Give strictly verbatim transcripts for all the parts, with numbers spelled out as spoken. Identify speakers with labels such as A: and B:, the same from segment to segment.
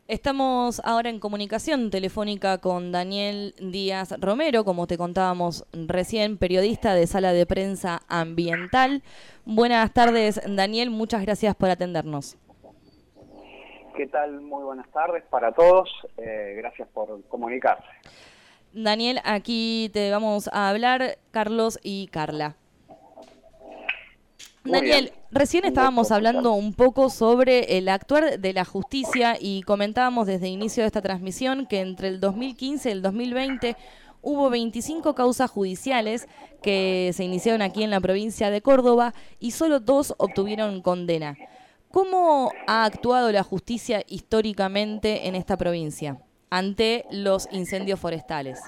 A: Estamos ahora en comunicación telefónica con Daniel Díaz Romero, como te contábamos recién, periodista de Sala de Prensa Ambiental. Buenas tardes, Daniel, muchas gracias por atendernos.
B: ¿Qué tal? Muy buenas tardes para todos. Eh, gracias por comunicarse.
A: Daniel, aquí te vamos a hablar Carlos y Carla.
B: Muy
A: Daniel,
B: bien.
A: recién
B: Un
A: estábamos
B: gusto
A: hablando
B: escucharlo.
A: un poco sobre el actuar de la justicia y comentábamos desde el inicio de esta transmisión que entre el dos mil quince y el dos mil veinte hubo veinticinco causas judiciales que se iniciaron aquí en la provincia de Córdoba y solo dos obtuvieron condena. ¿Cómo ha actuado la justicia históricamente en esta provincia ante los incendios forestales?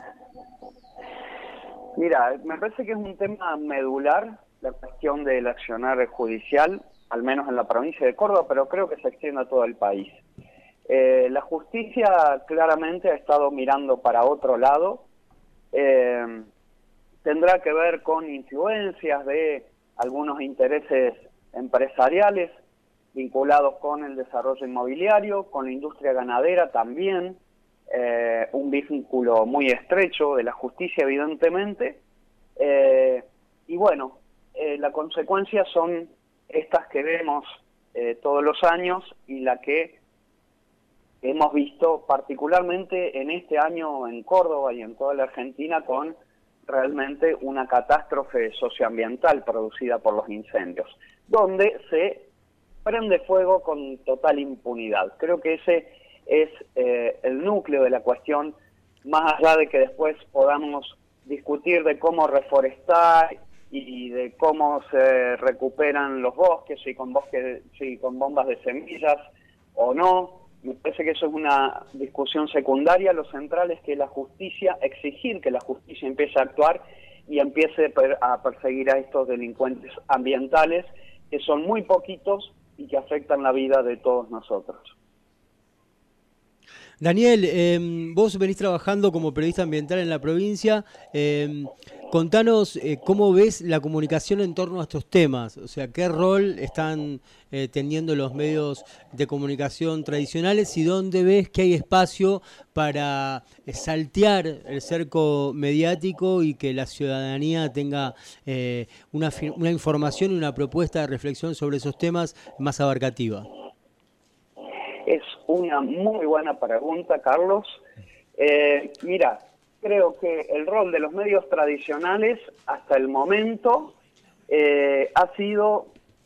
B: Mira, me parece que es un tema medular la cuestión del accionar judicial, al menos en la provincia de Córdoba, pero creo que se extiende a todo el país. Eh, la justicia claramente ha estado mirando para otro lado. Eh, tendrá que ver con influencias de algunos intereses empresariales vinculados con el desarrollo inmobiliario, con la industria ganadera también, eh, un vínculo muy estrecho de la justicia evidentemente, eh, y bueno, eh, las consecuencias son estas que vemos eh, todos los años y la que hemos visto particularmente en este año en Córdoba y en toda la Argentina con realmente una catástrofe socioambiental producida por los incendios, donde se prende fuego con total impunidad. Creo que ese es eh, el núcleo de la cuestión, más allá de que después podamos discutir de cómo reforestar y de cómo se recuperan los bosques, si con, bosques, si con bombas de semillas o no. Me parece que eso es una discusión secundaria. Lo central es que la justicia, exigir que la justicia empiece a actuar y empiece a perseguir a estos delincuentes ambientales, que son muy poquitos y que afectan la vida de todos nosotros.
C: Daniel, eh, vos venís trabajando como periodista ambiental en la provincia. Eh, contanos eh, cómo ves la comunicación en torno a estos temas. O sea, qué rol están eh, teniendo los medios de comunicación tradicionales y dónde ves que hay espacio para eh, saltear el cerco mediático y que la ciudadanía tenga eh, una, una información y una propuesta de reflexión sobre esos temas más abarcativa.
B: Es una muy buena pregunta, Carlos. Eh, mira, creo que el rol de los medios tradicionales hasta el momento eh, ha sido,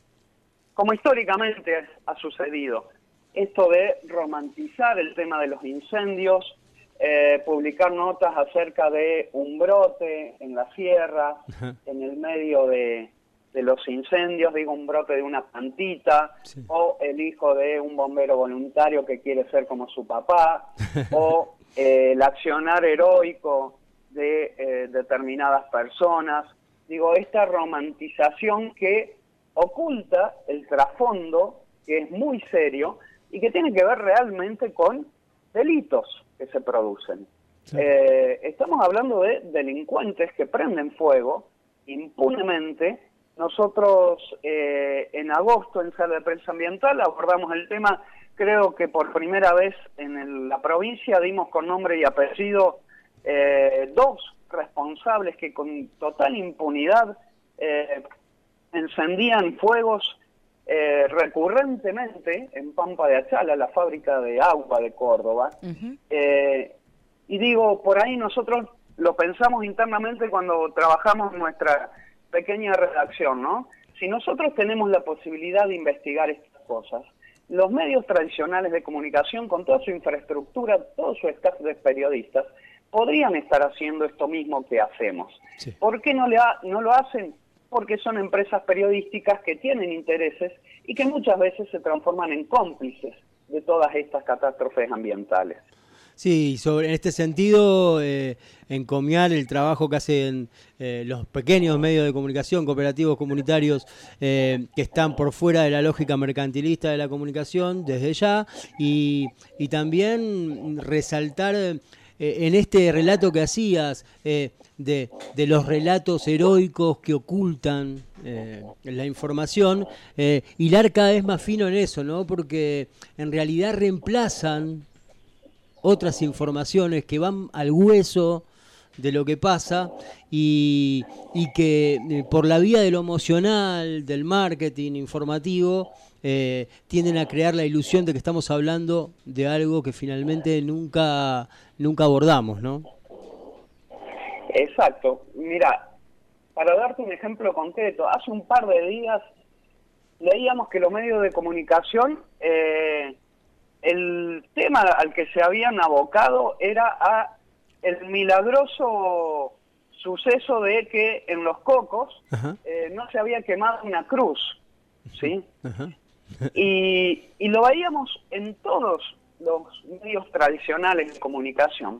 B: como históricamente ha sucedido, esto de romantizar el tema de los incendios, eh, publicar notas acerca de un brote en la sierra, en el medio de... de los incendios, digo, un brote de una plantita, sí. O el hijo de un bombero voluntario que quiere ser como su papá, o eh, el accionar heroico de eh, determinadas personas. Digo, esta romantización que oculta el trasfondo, que es muy serio, y que tiene que ver realmente con delitos que se producen. Sí. Eh, estamos hablando de delincuentes que prenden fuego impunemente. Nosotros eh, en agosto en Sala de Prensa Ambiental abordamos el tema, creo que por primera vez en el, la provincia dimos con nombre y apellido eh, dos responsables que con total impunidad eh, encendían fuegos eh, recurrentemente en Pampa de Achala, la fábrica de agua de Córdoba. Uh-huh. eh, y digo, por ahí nosotros lo pensamos internamente cuando trabajamos nuestra pequeña redacción, ¿no? Si nosotros tenemos la posibilidad de investigar estas cosas, los medios tradicionales de comunicación, con toda su infraestructura, todo su staff de periodistas, podrían estar haciendo esto mismo que hacemos. Sí. ¿Por qué no, le ha, no lo hacen? Porque son empresas periodísticas que tienen intereses y que muchas veces se transforman en cómplices de todas estas catástrofes ambientales.
C: Sí, sobre, en este sentido, eh, encomiar el trabajo que hacen eh, los pequeños medios de comunicación, cooperativos comunitarios, eh, que están por fuera de la lógica mercantilista de la comunicación desde ya, y, y también resaltar eh, en este relato que hacías eh, de, de los relatos heroicos que ocultan eh, la información, eh, hilar cada vez más fino en eso, ¿no? Porque en realidad reemplazan otras informaciones que van al hueso de lo que pasa y, y que eh, por la vía de lo emocional, del marketing informativo, eh, tienden a crear la ilusión de que estamos hablando de algo que finalmente nunca, nunca abordamos, ¿no?
B: Exacto. Mira, para darte un ejemplo concreto, hace un par de días leíamos que los medios de comunicación, eh, el tema al que se habían abocado era a el milagroso suceso de que en Los Cocos eh, no se había quemado una cruz, ¿sí? Ajá. Y, y lo veíamos en todos los medios tradicionales de comunicación.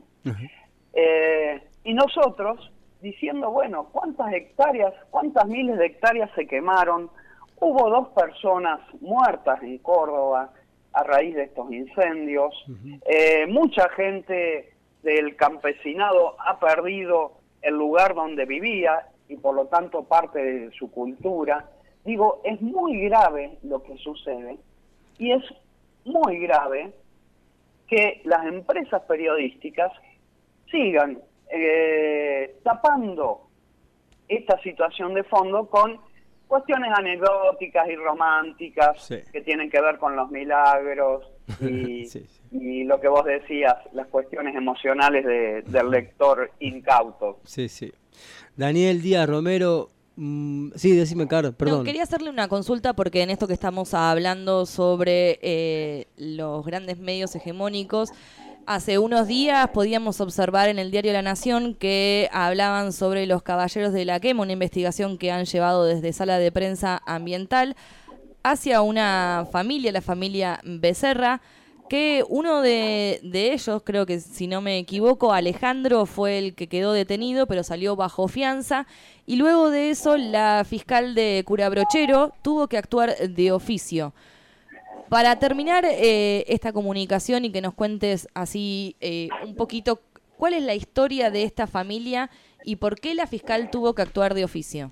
B: Eh, y nosotros diciendo, bueno, ¿cuántas hectáreas, cuántas miles de hectáreas se quemaron? Hubo dos personas muertas en Córdoba a raíz de estos incendios. Uh-huh. eh, mucha gente del campesinado ha perdido el lugar donde vivía y por lo tanto parte de su cultura. Digo, es muy grave lo que sucede y es muy grave que las empresas periodísticas sigan eh, tapando esta situación de fondo con cuestiones anecdóticas y románticas, sí, que tienen que ver con los milagros y, sí, sí. y lo que vos decías, las cuestiones emocionales de, del lector incauto.
C: Sí, sí. Daniel Díaz Romero, mmm, sí, decime, Carlos, perdón.
A: No, quería hacerle una consulta porque en esto que estamos hablando sobre eh, los grandes medios hegemónicos, hace unos días podíamos observar en el diario La Nación que hablaban sobre los Caballeros de la Quema, una investigación que han llevado desde Sala de Prensa Ambiental hacia una familia, la familia Becerra, que uno de, de ellos, creo que si no me equivoco, Alejandro, fue el que quedó detenido, pero salió bajo fianza, y luego de eso la fiscal de Curabrochero tuvo que actuar de oficio. Para terminar eh, esta comunicación y que nos cuentes así eh, un poquito, ¿cuál es la historia de esta familia y por qué la fiscal tuvo que actuar de oficio?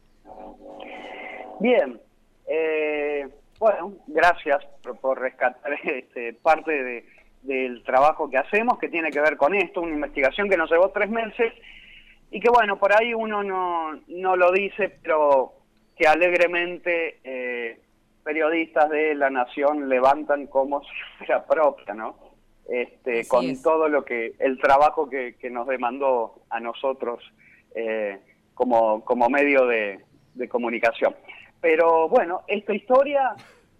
B: Bien, eh, bueno, gracias por, por rescatar este, parte de, del trabajo que hacemos, que tiene que ver con esto, una investigación que nos llevó tres meses y que bueno, por ahí uno no, no lo dice, pero que alegremente... Eh, periodistas de La Nación levantan como si fuera propia, ¿no? Este, con es. todo lo que, el trabajo que, que nos demandó a nosotros eh, como, como medio de, de comunicación. Pero bueno, esta historia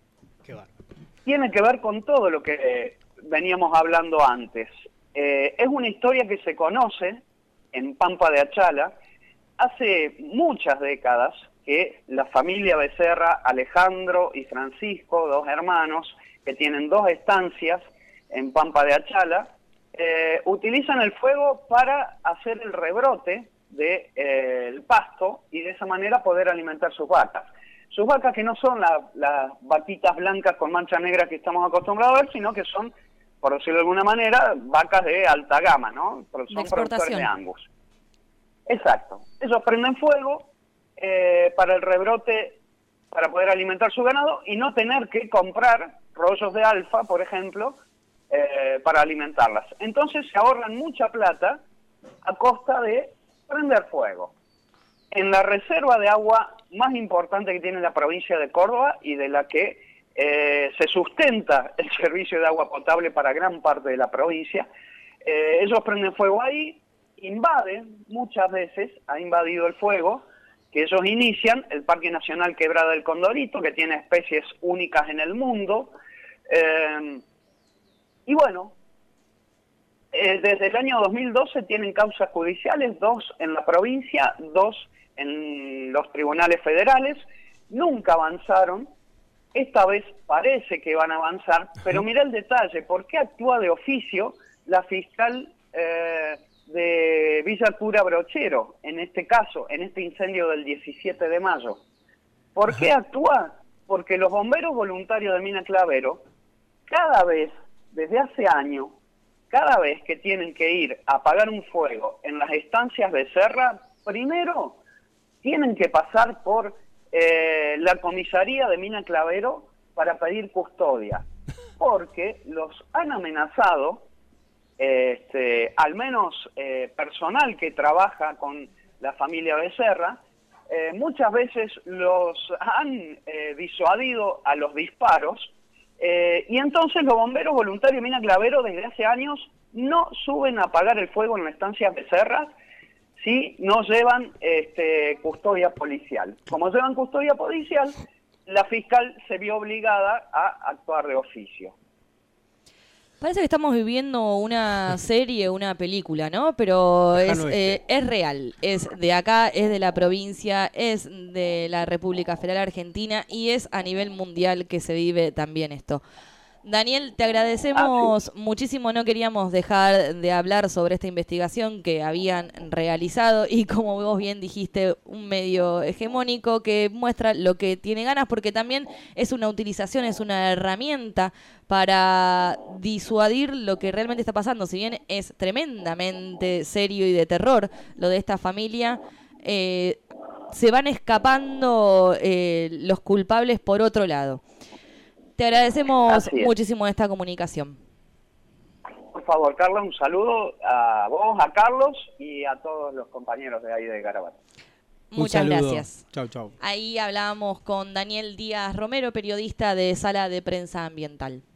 B: tiene que ver con todo lo que eh, veníamos hablando antes. Eh, es una historia que se conoce en Pampa de Achala hace muchas décadas, que la familia Becerra, Alejandro y Francisco, dos hermanos que tienen dos estancias en Pampa de Achala, eh, utilizan el fuego para hacer el rebrote del de, eh, pasto y de esa manera poder alimentar sus vacas. Sus vacas que no son las la vaquitas blancas con mancha negra que estamos acostumbrados a ver, sino que son, por decirlo de alguna manera, vacas de alta gama, ¿no? Porque son productores de Angus. Exacto. Ellos prenden fuego Eh, para el rebrote, para poder alimentar su ganado y no tener que comprar rollos de alfa, por ejemplo, eh, para alimentarlas. Entonces se ahorran mucha plata a costa de prender fuego. En la reserva de agua más importante que tiene la provincia de Córdoba y de la que eh, se sustenta el servicio de agua potable para gran parte de la provincia, eh, ellos prenden fuego ahí, invaden, muchas veces ha invadido el fuego, que ellos inician el Parque Nacional Quebrada del Condorito, que tiene especies únicas en el mundo. Eh, y bueno, eh, desde el año dos mil doce tienen causas judiciales, dos en la provincia, dos en los tribunales federales. Nunca avanzaron. Esta vez parece que van a avanzar, pero mira el detalle, ¿por qué actúa de oficio la fiscal eh, de Villa Curabrochero, en este caso, en este incendio del diecisiete de mayo? ¿Por qué actúa? Porque los bomberos voluntarios de Mina Clavero, cada vez, desde hace años, cada vez que tienen que ir a apagar un fuego en las estancias de Becerra, primero tienen que pasar por eh, la comisaría de Mina Clavero para pedir custodia, porque los han amenazado este, al menos eh, personal que trabaja con la familia Becerra, eh, muchas veces los han eh, disuadido a los disparos, eh, y entonces los bomberos voluntarios Mina Clavero desde hace años no suben a apagar el fuego en la estancia Becerra si no llevan este, custodia policial. Como llevan custodia policial, la fiscal se vio obligada a actuar de oficio.
A: Parece que estamos viviendo una serie, una película, ¿no? Pero es, eh, es real, es de acá, es de la provincia, es de la República Federal Argentina y es a nivel mundial que se vive también esto. Daniel, te agradecemos ah, sí. muchísimo, no queríamos dejar de hablar sobre esta investigación que habían realizado y como vos bien dijiste, un medio hegemónico que muestra lo que tiene ganas porque también es una utilización, es una herramienta para disuadir lo que realmente está pasando. Si bien es tremendamente serio y de terror lo de esta familia, eh, se van escapando eh, los culpables por otro lado. Te agradecemos muchísimo esta comunicación.
B: Por favor, Carla, un saludo a vos, a Carlos y a todos los compañeros de ahí de Garabato.
A: Muchas gracias.
C: Chau, chau.
A: Ahí hablábamos con Daniel Díaz Romero, periodista de Sala de Prensa Ambiental.